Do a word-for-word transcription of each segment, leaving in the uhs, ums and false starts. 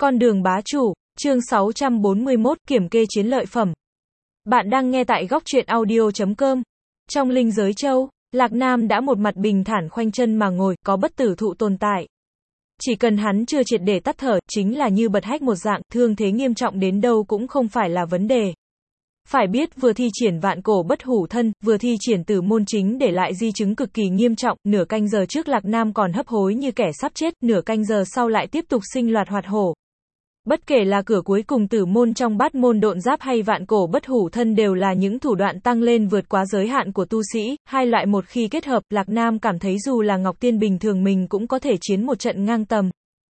Con đường bá chủ, chương sáu trăm bốn mươi mốt, kiểm kê chiến lợi phẩm. Bạn đang nghe tại góc truyện audio chấm com. Trong linh giới châu, Lạc Nam đã một mặt bình thản khoanh chân mà ngồi, có bất tử thụ tồn tại. Chỉ cần hắn chưa triệt để tắt thở, chính là như bật hách một dạng, thương thế nghiêm trọng đến đâu cũng không phải là vấn đề. Phải biết vừa thi triển vạn cổ bất hủ thân, vừa thi triển tử môn chính để lại di chứng cực kỳ nghiêm trọng, nửa canh giờ trước Lạc Nam còn hấp hối như kẻ sắp chết, nửa canh giờ sau lại tiếp tục sinh loạt hoạt hổ. Bất kể là cửa cuối cùng tử môn trong bát môn độn giáp hay vạn cổ bất hủ thân đều là những thủ đoạn tăng lên vượt quá giới hạn của tu sĩ, hai loại một khi kết hợp, Lạc Nam cảm thấy dù là Ngọc Tiên bình thường mình cũng có thể chiến một trận ngang tầm.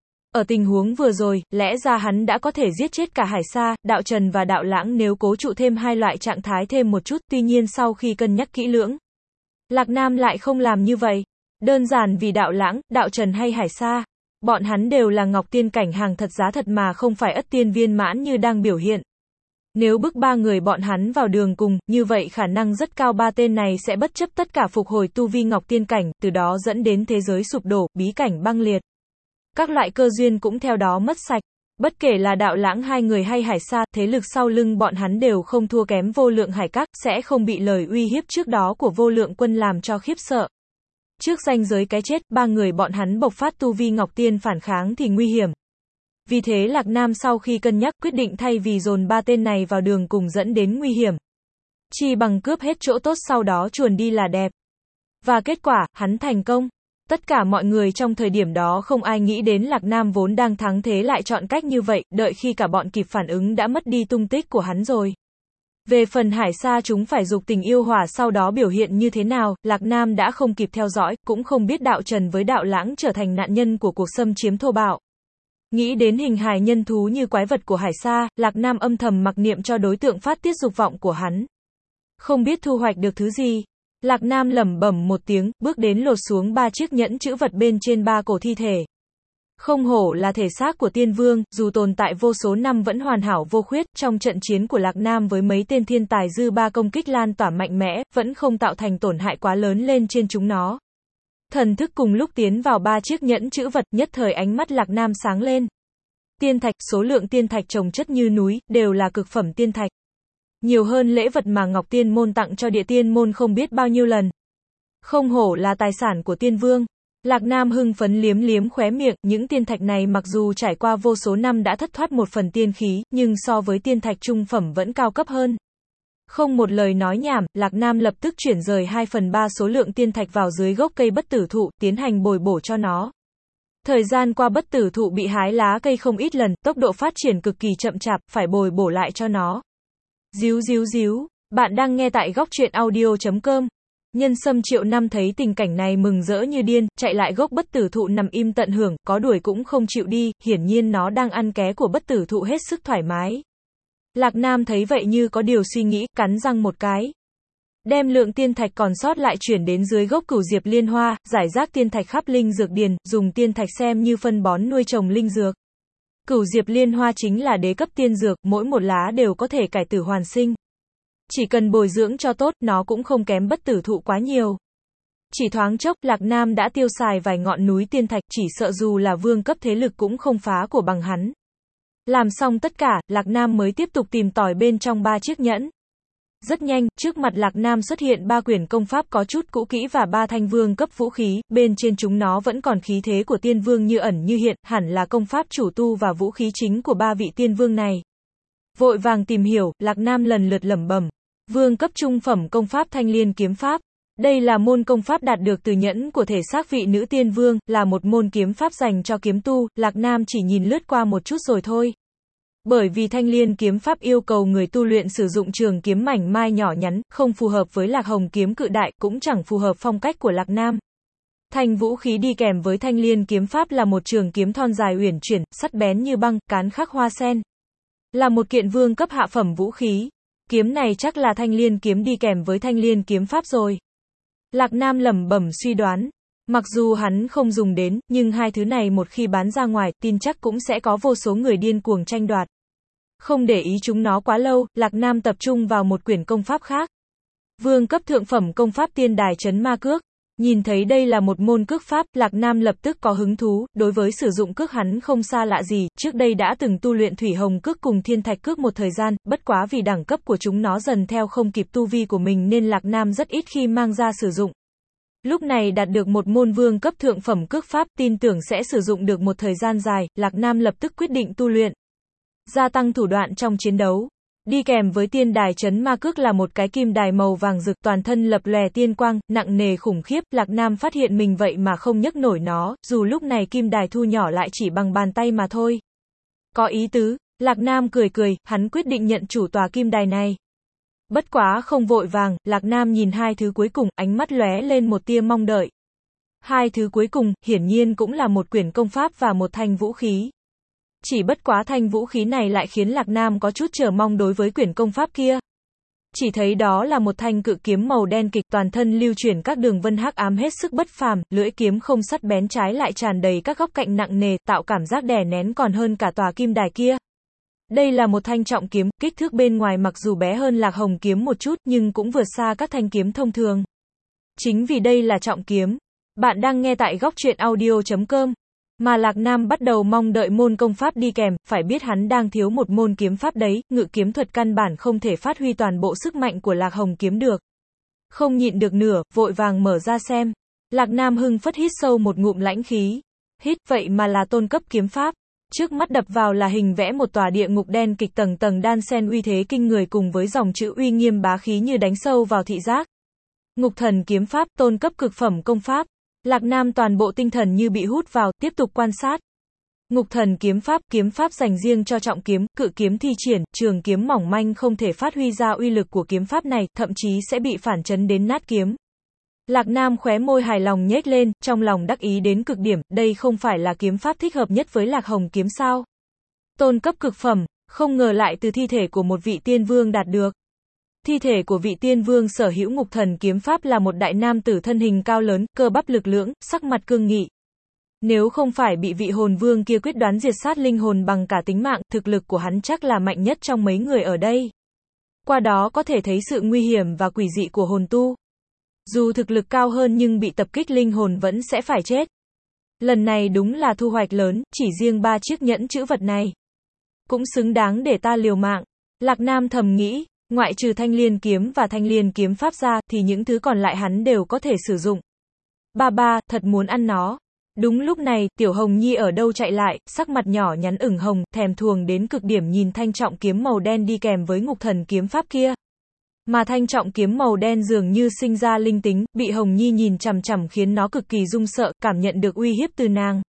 Ở tình huống vừa rồi, lẽ ra hắn đã có thể giết chết cả Hải Sa, Đạo Trần và Đạo Lãng nếu cố trụ thêm hai loại trạng thái thêm một chút, tuy nhiên sau khi cân nhắc kỹ lưỡng, Lạc Nam lại không làm như vậy. Đơn giản vì Đạo Lãng, Đạo Trần hay Hải Sa, bọn hắn đều là Ngọc Tiên cảnh hàng thật giá thật mà không phải ất tiên viên mãn như đang biểu hiện. Nếu bức ba người bọn hắn vào đường cùng, như vậy khả năng rất cao ba tên này sẽ bất chấp tất cả phục hồi tu vi Ngọc Tiên cảnh, từ đó dẫn đến thế giới sụp đổ, bí cảnh băng liệt. Các loại cơ duyên cũng theo đó mất sạch. Bất kể là Đạo Lãng hai người hay Hải Sa, thế lực sau lưng bọn hắn đều không thua kém Vô Lượng Hải Các, sẽ không bị lời uy hiếp trước đó của Vô Lượng Quân làm cho khiếp sợ. Trước ranh giới cái chết, ba người bọn hắn bộc phát tu vi Ngọc Tiên phản kháng thì nguy hiểm. Vì thế Lạc Nam sau khi cân nhắc quyết định thay vì dồn ba tên này vào đường cùng dẫn đến nguy hiểm, chi bằng cướp hết chỗ tốt sau đó chuồn đi là đẹp. Và kết quả, hắn thành công. Tất cả mọi người trong thời điểm đó không ai nghĩ đến Lạc Nam vốn đang thắng thế lại chọn cách như vậy, đợi khi cả bọn kịp phản ứng đã mất đi tung tích của hắn rồi. Về phần Hải Sa chúng phải dục tình yêu hỏa sau đó biểu hiện như thế nào, Lạc Nam đã không kịp theo dõi, cũng không biết Đạo Trần với Đạo Lãng trở thành nạn nhân của cuộc xâm chiếm thô bạo. Nghĩ đến hình hài nhân thú như quái vật của Hải Sa, Lạc Nam âm thầm mặc niệm cho đối tượng phát tiết dục vọng của hắn. Không biết thu hoạch được thứ gì. Lạc Nam lẩm bẩm một tiếng, bước đến lột xuống ba chiếc nhẫn chữ vật bên trên ba cổ thi thể. Không hổ là thể xác của tiên vương, dù tồn tại vô số năm vẫn hoàn hảo vô khuyết, trong trận chiến của Lạc Nam với mấy tên thiên tài dư ba công kích lan tỏa mạnh mẽ, vẫn không tạo thành tổn hại quá lớn lên trên chúng nó. Thần thức cùng lúc tiến vào ba chiếc nhẫn chữ vật, nhất thời ánh mắt Lạc Nam sáng lên. Tiên thạch, số lượng tiên thạch chồng chất như núi, đều là cực phẩm tiên thạch. Nhiều hơn lễ vật mà Ngọc Tiên môn tặng cho địa tiên môn không biết bao nhiêu lần. Không hổ là tài sản của tiên vương. Lạc Nam hưng phấn liếm liếm khóe miệng, những tiên thạch này mặc dù trải qua vô số năm đã thất thoát một phần tiên khí, nhưng so với tiên thạch trung phẩm vẫn cao cấp hơn. Không một lời nói nhảm, Lạc Nam lập tức chuyển rời hai phần ba số lượng tiên thạch vào dưới gốc cây bất tử thụ, tiến hành bồi bổ cho nó. Thời gian qua bất tử thụ bị hái lá cây không ít lần, tốc độ phát triển cực kỳ chậm chạp, phải bồi bổ lại cho nó. Díu díu díu, bạn đang nghe tại góc truyện audio chấm com. Nhân Sâm Triệu Năm thấy tình cảnh này mừng rỡ như điên, chạy lại gốc bất tử thụ nằm im tận hưởng, có đuổi cũng không chịu đi, hiển nhiên nó đang ăn ké của bất tử thụ hết sức thoải mái. Lạc Nam thấy vậy như có điều suy nghĩ, cắn răng một cái. Đem lượng tiên thạch còn sót lại chuyển đến dưới gốc cửu diệp liên hoa, giải rác tiên thạch khắp linh dược điền, dùng tiên thạch xem như phân bón nuôi trồng linh dược. Cửu diệp liên hoa chính là đế cấp tiên dược, mỗi một lá đều có thể cải tử hoàn sinh. Chỉ cần bồi dưỡng cho tốt, nó cũng không kém bất tử thụ quá nhiều. Chỉ thoáng chốc, Lạc Nam đã tiêu xài vài ngọn núi tiên thạch, chỉ sợ dù là vương cấp thế lực cũng không phá của bằng hắn. Làm xong tất cả, Lạc Nam mới tiếp tục tìm tòi bên trong ba chiếc nhẫn. Rất nhanh, trước mặt Lạc Nam xuất hiện ba quyển công pháp có chút cũ kỹ và ba thanh vương cấp vũ khí, bên trên chúng nó vẫn còn khí thế của tiên vương như ẩn như hiện, hẳn là công pháp chủ tu và vũ khí chính của ba vị tiên vương này. Vội vàng tìm hiểu, Lạc Nam lần lượt lẩm bẩm. Vương cấp trung phẩm công pháp Thanh Liên kiếm pháp. Đây là môn công pháp đạt được từ nhẫn của thể xác vị nữ tiên vương, là một môn kiếm pháp dành cho kiếm tu, Lạc Nam chỉ nhìn lướt qua một chút rồi thôi. Bởi vì Thanh Liên kiếm pháp yêu cầu người tu luyện sử dụng trường kiếm mảnh mai nhỏ nhắn, không phù hợp với Lạc Hồng kiếm cự đại, cũng chẳng phù hợp phong cách của Lạc Nam. Thanh vũ khí đi kèm với Thanh Liên kiếm pháp là một trường kiếm thon dài uyển chuyển, sắc bén như băng, cán khắc hoa sen. Là một kiện vương cấp hạ phẩm vũ khí. Kiếm này chắc là Thanh Liên kiếm đi kèm với Thanh Liên kiếm pháp rồi. Lạc Nam lẩm bẩm suy đoán. Mặc dù hắn không dùng đến, nhưng hai thứ này một khi bán ra ngoài, tin chắc cũng sẽ có vô số người điên cuồng tranh đoạt. Không để ý chúng nó quá lâu, Lạc Nam tập trung vào một quyển công pháp khác. Vương cấp thượng phẩm công pháp Tiên Đài Trấn Ma Cước. Nhìn thấy đây là một môn cước pháp, Lạc Nam lập tức có hứng thú, đối với sử dụng cước hắn không xa lạ gì, trước đây đã từng tu luyện thủy hồng cước cùng thiên thạch cước một thời gian, bất quá vì đẳng cấp của chúng nó dần theo không kịp tu vi của mình nên Lạc Nam rất ít khi mang ra sử dụng. Lúc này đạt được một môn vương cấp thượng phẩm cước pháp, tin tưởng sẽ sử dụng được một thời gian dài, Lạc Nam lập tức quyết định tu luyện. Gia tăng thủ đoạn trong chiến đấu. Đi kèm với tiên đài chấn ma cước là một cái kim đài màu vàng rực toàn thân lập lòe tiên quang, nặng nề khủng khiếp, Lạc Nam phát hiện mình vậy mà không nhấc nổi nó, dù lúc này kim đài thu nhỏ lại chỉ bằng bàn tay mà thôi. Có ý tứ, Lạc Nam cười cười, hắn quyết định nhận chủ tòa kim đài này. Bất quá không vội vàng, Lạc Nam nhìn hai thứ cuối cùng, ánh mắt lóe lên một tia mong đợi. Hai thứ cuối cùng, hiển nhiên cũng là một quyển công pháp và một thanh vũ khí. Chỉ bất quá thanh vũ khí này lại khiến Lạc Nam có chút chờ mong đối với quyển công pháp kia. Chỉ thấy đó là một thanh cự kiếm màu đen kịch toàn thân lưu chuyển các đường vân hắc ám hết sức bất phàm, lưỡi kiếm không sắt bén trái lại tràn đầy các góc cạnh nặng nề, tạo cảm giác đè nén còn hơn cả tòa kim đài kia. Đây là một thanh trọng kiếm, kích thước bên ngoài mặc dù bé hơn Lạc Hồng kiếm một chút nhưng cũng vượt xa các thanh kiếm thông thường. Chính vì đây là trọng kiếm. Bạn đang nghe tại góc truyện audio chấm com. Mà Lạc Nam bắt đầu mong đợi môn công pháp đi kèm, phải biết hắn đang thiếu một môn kiếm pháp đấy, ngự kiếm thuật căn bản không thể phát huy toàn bộ sức mạnh của Lạc Hồng kiếm được. Không nhịn được nửa, vội vàng mở ra xem. Lạc Nam hưng phất hít sâu một ngụm lãnh khí. Hít, vậy mà là tôn cấp kiếm pháp. Trước mắt đập vào là hình vẽ một tòa địa ngục đen kịch tầng tầng đan xen uy thế kinh người cùng với dòng chữ uy nghiêm bá khí như đánh sâu vào thị giác. Ngục thần kiếm pháp, tôn cấp cực phẩm công pháp. Lạc Nam toàn bộ tinh thần như bị hút vào, tiếp tục quan sát. Ngục thần kiếm pháp, kiếm pháp dành riêng cho trọng kiếm, cự kiếm thi triển, trường kiếm mỏng manh không thể phát huy ra uy lực của kiếm pháp này, thậm chí sẽ bị phản chấn đến nát kiếm. Lạc Nam khóe môi hài lòng nhếch lên, trong lòng đắc ý đến cực điểm, đây không phải là kiếm pháp thích hợp nhất với Lạc Hồng kiếm sao? Tôn cấp cực phẩm, không ngờ lại từ thi thể của một vị tiên vương đạt được. Thi thể của vị tiên vương sở hữu ngục thần kiếm pháp là một đại nam tử thân hình cao lớn, cơ bắp lực lưỡng, sắc mặt cương nghị. Nếu không phải bị vị hồn vương kia quyết đoán diệt sát linh hồn bằng cả tính mạng, thực lực của hắn chắc là mạnh nhất trong mấy người ở đây. Qua đó có thể thấy sự nguy hiểm và quỷ dị của hồn tu. Dù thực lực cao hơn nhưng bị tập kích linh hồn vẫn sẽ phải chết. Lần này đúng là thu hoạch lớn, chỉ riêng ba chiếc nhẫn chữ vật này. Cũng xứng đáng để ta liều mạng. Lạc Nam thầm nghĩ. Ngoại trừ thanh liên kiếm và thanh liên kiếm pháp ra, thì những thứ còn lại hắn đều có thể sử dụng. Ba ba, thật muốn ăn nó. Đúng lúc này, Tiểu Hồng Nhi ở đâu chạy lại, sắc mặt nhỏ nhắn ửng hồng, thèm thuồng đến cực điểm nhìn thanh trọng kiếm màu đen đi kèm với ngục thần kiếm pháp kia. Mà thanh trọng kiếm màu đen dường như sinh ra linh tính, bị Hồng Nhi nhìn chằm chằm khiến nó cực kỳ run sợ, cảm nhận được uy hiếp từ nàng.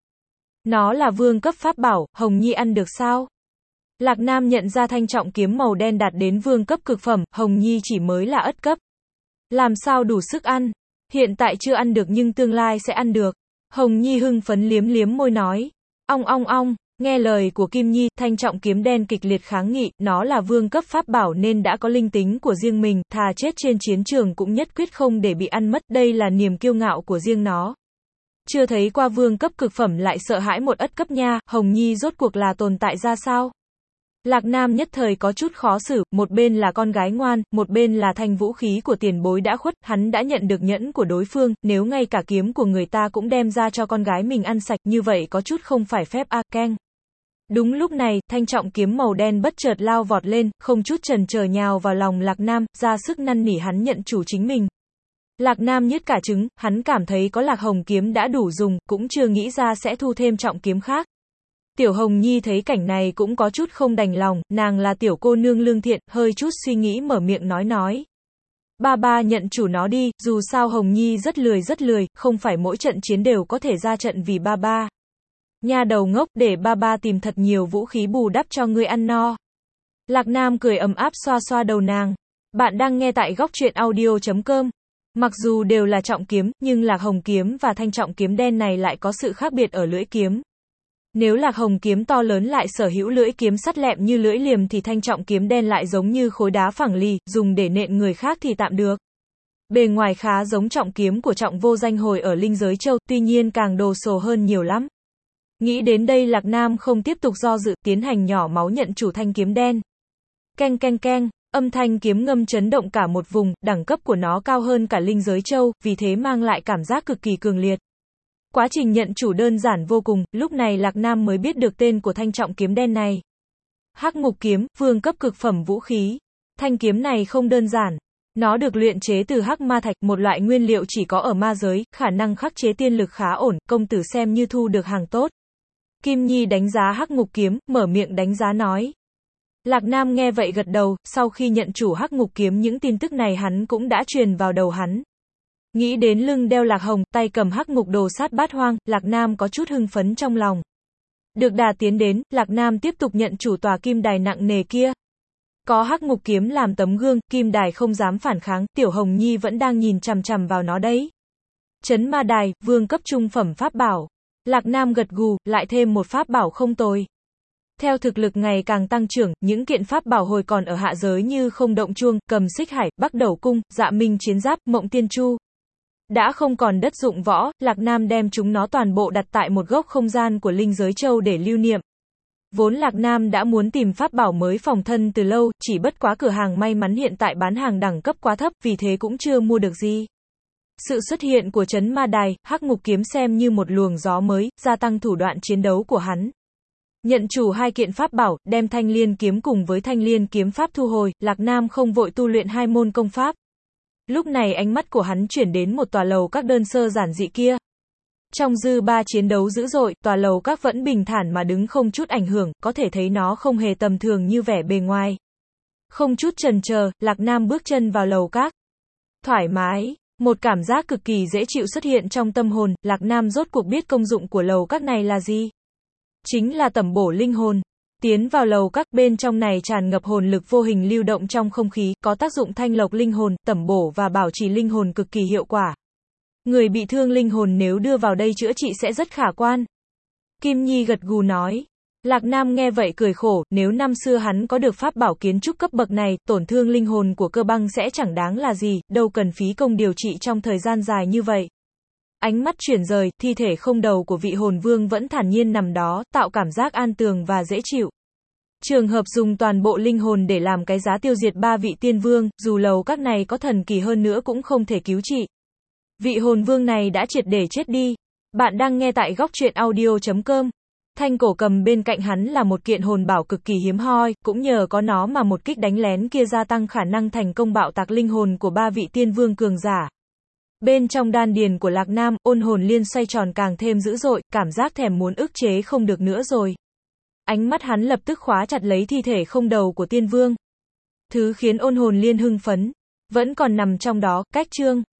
Nó là vương cấp pháp bảo, Hồng Nhi ăn được sao? Lạc Nam nhận ra thanh trọng kiếm màu đen đạt đến vương cấp cực phẩm, Hồng Nhi chỉ mới là ất cấp. Làm sao đủ sức ăn? Hiện tại chưa ăn được nhưng tương lai sẽ ăn được. Hồng Nhi hưng phấn liếm liếm môi nói. Ong ong ong, nghe lời của Kim Nhi, thanh trọng kiếm đen kịch liệt kháng nghị, nó là vương cấp pháp bảo nên đã có linh tính của riêng mình, thà chết trên chiến trường cũng nhất quyết không để bị ăn mất, đây là niềm kiêu ngạo của riêng nó. Chưa thấy qua vương cấp cực phẩm lại sợ hãi một ất cấp nha, Hồng Nhi rốt cuộc là tồn tại ra sao? Lạc Nam nhất thời có chút khó xử, một bên là con gái ngoan, một bên là thanh vũ khí của tiền bối đã khuất, hắn đã nhận được nhẫn của đối phương, nếu ngay cả kiếm của người ta cũng đem ra cho con gái mình ăn sạch, như vậy có chút không phải phép a, keng. Đúng lúc này, thanh trọng kiếm màu đen bất chợt lao vọt lên, không chút chần chờ nhào vào lòng Lạc Nam, ra sức năn nỉ hắn nhận chủ chính mình. Lạc Nam nhếch cả trứng, hắn cảm thấy có Lạc Hồng kiếm đã đủ dùng, cũng chưa nghĩ ra sẽ thu thêm trọng kiếm khác. Tiểu Hồng Nhi thấy cảnh này cũng có chút không đành lòng, nàng là tiểu cô nương lương thiện, hơi chút suy nghĩ mở miệng nói nói. Ba ba nhận chủ nó đi, dù sao Hồng Nhi rất lười rất lười, không phải mỗi trận chiến đều có thể ra trận vì ba ba. Nha đầu ngốc, để ba ba tìm thật nhiều vũ khí bù đắp cho ngươi ăn no. Lạc Nam cười ấm áp xoa xoa đầu nàng. Bạn đang nghe tại góc truyện audio chấm com. Mặc dù đều là trọng kiếm, nhưng Lạc Hồng kiếm và thanh trọng kiếm đen này lại có sự khác biệt ở lưỡi kiếm. Nếu Lạc Hồng kiếm to lớn lại sở hữu lưỡi kiếm sắt lẹm như lưỡi liềm thì thanh trọng kiếm đen lại giống như khối đá phẳng lì, dùng để nện người khác thì tạm được. Bề ngoài khá giống trọng kiếm của Trọng Vô Danh hồi ở Linh Giới Châu, tuy nhiên càng đồ sộ hơn nhiều lắm. Nghĩ đến đây Lạc Nam không tiếp tục do dự, tiến hành nhỏ máu nhận chủ thanh kiếm đen. Keng keng keng, Âm thanh kiếm ngâm chấn động cả một vùng, đẳng cấp của nó cao hơn cả linh giới châu, vì thế mang lại cảm giác cực kỳ cường liệt. Quá trình nhận chủ đơn giản vô cùng, lúc này Lạc Nam mới biết được tên của thanh trọng kiếm đen này. Hắc ngục kiếm, vương cấp cực phẩm vũ khí. Thanh kiếm này không đơn giản. Nó được luyện chế từ hắc ma thạch, một loại nguyên liệu chỉ có ở ma giới, khả năng khắc chế tiên lực khá ổn, công tử xem như thu được hàng tốt. Kim Nhi đánh giá hắc ngục kiếm, mở miệng đánh giá nói. Lạc Nam nghe vậy gật đầu, sau khi nhận chủ hắc ngục kiếm những tin tức này hắn cũng đã truyền vào đầu hắn. Nghĩ đến lưng đeo lạc hồng, tay cầm hắc ngục đồ sát bát hoang, Lạc Nam có chút hưng phấn trong lòng. Được đà tiến đến, Lạc Nam tiếp tục nhận chủ tòa kim đài nặng nề kia. Có hắc ngục kiếm làm tấm gương, kim đài không dám phản kháng, Tiểu Hồng Nhi vẫn đang nhìn chằm chằm vào nó đấy. Chấn ma đài, vương cấp trung phẩm pháp bảo. Lạc Nam gật gù, lại thêm một pháp bảo không tồi. Theo thực lực ngày càng tăng trưởng, những kiện pháp bảo hồi còn ở hạ giới như không động chuông, cầm xích hải, bắc đầu cung, dạ minh chiến giáp, mộng tiên chu. Đã không còn đất dụng võ, Lạc Nam đem chúng nó toàn bộ đặt tại một góc không gian của linh giới châu để lưu niệm. Vốn Lạc Nam đã muốn tìm pháp bảo mới phòng thân từ lâu, chỉ bất quá cửa hàng may mắn hiện tại bán hàng đẳng cấp quá thấp, vì thế cũng chưa mua được gì. Sự xuất hiện của chấn ma đài, hắc ngục kiếm xem như một luồng gió mới, gia tăng thủ đoạn chiến đấu của hắn. Nhận chủ hai kiện pháp bảo, đem thanh liên kiếm cùng với thanh liên kiếm pháp thu hồi, Lạc Nam không vội tu luyện hai môn công pháp. Lúc này ánh mắt của hắn chuyển đến một tòa lầu các đơn sơ giản dị kia. Trong dư ba chiến đấu dữ dội, tòa lầu các vẫn bình thản mà đứng không chút ảnh hưởng, có thể thấy nó không hề tầm thường như vẻ bề ngoài. Không chút chần chờ, Lạc Nam bước chân vào lầu các. Thoải mái, một cảm giác cực kỳ dễ chịu xuất hiện trong tâm hồn, Lạc Nam rốt cuộc biết công dụng của lầu các này là gì. Chính là tẩm bổ linh hồn. Tiến vào lầu các, bên trong này tràn ngập hồn lực vô hình lưu động trong không khí, có tác dụng thanh lọc linh hồn, tẩm bổ và bảo trì linh hồn cực kỳ hiệu quả. Người bị thương linh hồn nếu đưa vào đây chữa trị sẽ rất khả quan. Kim Nhi gật gù nói. Lạc Nam nghe vậy cười khổ, nếu năm xưa hắn có được pháp bảo kiến trúc cấp bậc này, tổn thương linh hồn của Cơ Băng sẽ chẳng đáng là gì, đâu cần phí công điều trị trong thời gian dài như vậy. Ánh mắt chuyển rời, thi thể không đầu của vị hồn vương vẫn thản nhiên nằm đó, tạo cảm giác an tường và dễ chịu. Trường hợp dùng toàn bộ linh hồn để làm cái giá tiêu diệt ba vị tiên vương, dù lầu các này có thần kỳ hơn nữa cũng không thể cứu trị. Vị hồn vương này đã triệt để chết đi. Bạn đang nghe tại góc truyện audio chấm com. Thanh cổ cầm bên cạnh hắn là một kiện hồn bảo cực kỳ hiếm hoi, cũng nhờ có nó mà một kích đánh lén kia gia tăng khả năng thành công bạo tạc linh hồn của ba vị tiên vương cường giả. Bên trong đan điền của Lạc Nam, ôn hồn liên xoay tròn càng thêm dữ dội, cảm giác thèm muốn ức chế không được nữa rồi. Ánh mắt hắn lập tức khóa chặt lấy thi thể không đầu của tiên vương. Thứ khiến ôn hồn liên hưng phấn, vẫn còn nằm trong đó, cách chương.